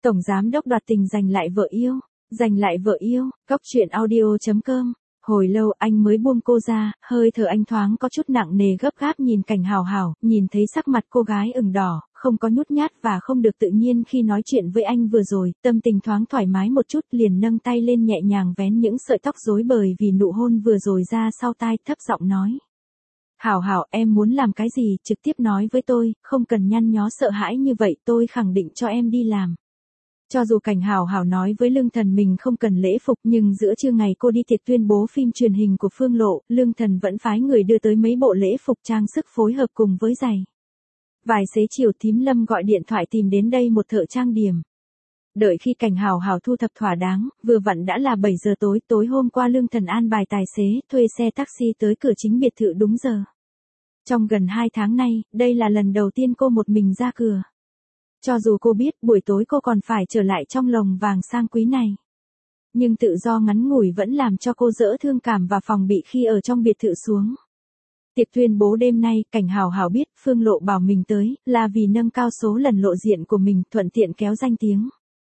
Tổng giám đốc đoạt tình giành lại vợ yêu. Giành lại vợ yêu, Cóc truyện audio.com. Hồi lâu anh mới buông cô ra, hơi thở anh thoáng có chút nặng nề gấp gáp nhìn Cảnh Hào Hào, nhìn thấy sắc mặt cô gái ửng đỏ, không có nhút nhát và không được tự nhiên khi nói chuyện với anh vừa rồi, tâm tình thoáng thoải mái một chút liền nâng tay lên nhẹ nhàng vén những sợi tóc rối bời vì nụ hôn vừa rồi ra sau tai, thấp giọng nói. Hào Hào, em muốn làm cái gì, trực tiếp nói với tôi, không cần nhăn nhó sợ hãi như vậy, tôi khẳng định cho em đi làm. Cho dù Cảnh Hào Hào nói với Lương Thần mình không cần lễ phục nhưng giữa trưa ngày cô đi tiệc tuyên bố phim truyền hình của Phương Lộ, Lương Thần vẫn phái người đưa tới mấy bộ lễ phục trang sức phối hợp cùng với giày. Vài xế chiều Thím Lâm gọi điện thoại tìm đến đây một thợ trang điểm. Đợi khi Cảnh Hào Hào thu thập thỏa đáng, vừa vặn đã là 7 giờ tối hôm qua Lương Thần an bài tài xế thuê xe taxi tới cửa chính biệt thự đúng giờ. Trong gần 2 tháng nay, đây là lần đầu tiên cô một mình ra cửa. Cho dù cô biết buổi tối cô còn phải trở lại trong lồng vàng sang quý này. Nhưng tự do ngắn ngủi vẫn làm cho cô dỡ thương cảm và phòng bị khi ở trong biệt thự xuống. Tiệc tuyên bố đêm nay, Cảnh Hào Hào biết Phương Lộ bảo mình tới là vì nâng cao số lần lộ diện của mình, thuận tiện kéo danh tiếng.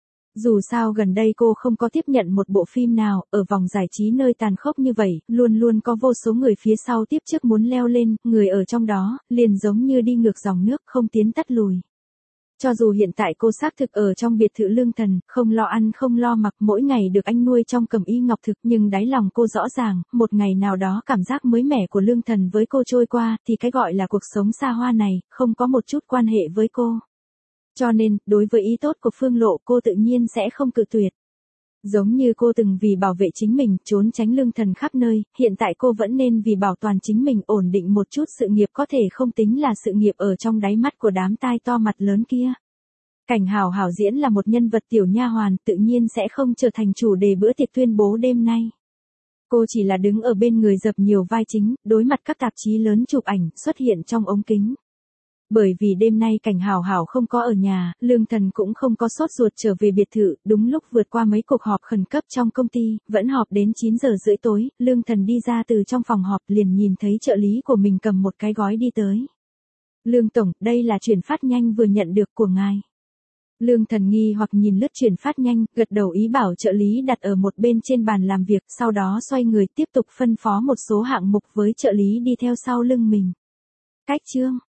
Dù sao gần đây cô không có tiếp nhận một bộ phim nào, ở vòng giải trí nơi tàn khốc như vậy, luôn luôn có vô số người phía sau tiếp trước muốn leo lên, người ở trong đó, liền giống như đi ngược dòng nước không tiến tắt lùi. Cho dù hiện tại cô xác thực ở trong biệt thự Lương Thần, không lo ăn không lo mặc mỗi ngày được anh nuôi trong cẩm y ngọc thực nhưng đáy lòng cô rõ ràng, một ngày nào đó cảm giác mới mẻ của Lương Thần với cô trôi qua thì cái gọi là cuộc sống xa hoa này, không có một chút quan hệ với cô. Cho nên, đối với ý tốt của Phương Lộ cô tự nhiên sẽ không cự tuyệt. Giống như cô từng vì bảo vệ chính mình, trốn tránh Lương Thần khắp nơi, hiện tại cô vẫn nên vì bảo toàn chính mình ổn định một chút sự nghiệp có thể không tính là sự nghiệp ở trong đáy mắt của đám tai to mặt lớn kia. Cảnh Hào Hào diễn là một nhân vật tiểu nha hoàn, tự nhiên sẽ không trở thành chủ đề bữa tiệc tuyên bố đêm nay. Cô chỉ là đứng ở bên người dập nhiều vai chính, đối mặt các tạp chí lớn chụp ảnh, xuất hiện trong ống kính. Bởi vì đêm nay Cảnh Hào Hào không có ở nhà, Lương Thần cũng không có sốt ruột trở về biệt thự, đúng lúc vượt qua mấy cuộc họp khẩn cấp trong công ty, vẫn họp đến 9 giờ rưỡi tối, Lương Thần đi ra từ trong phòng họp liền nhìn thấy trợ lý của mình cầm một cái gói đi tới. Lương Tổng, đây là chuyển phát nhanh vừa nhận được của ngài. Lương Thần nghi hoặc nhìn lướt chuyển phát nhanh, gật đầu ý bảo trợ lý đặt ở một bên trên bàn làm việc, sau đó xoay người tiếp tục phân phó một số hạng mục với trợ lý đi theo sau lưng mình. Cách chương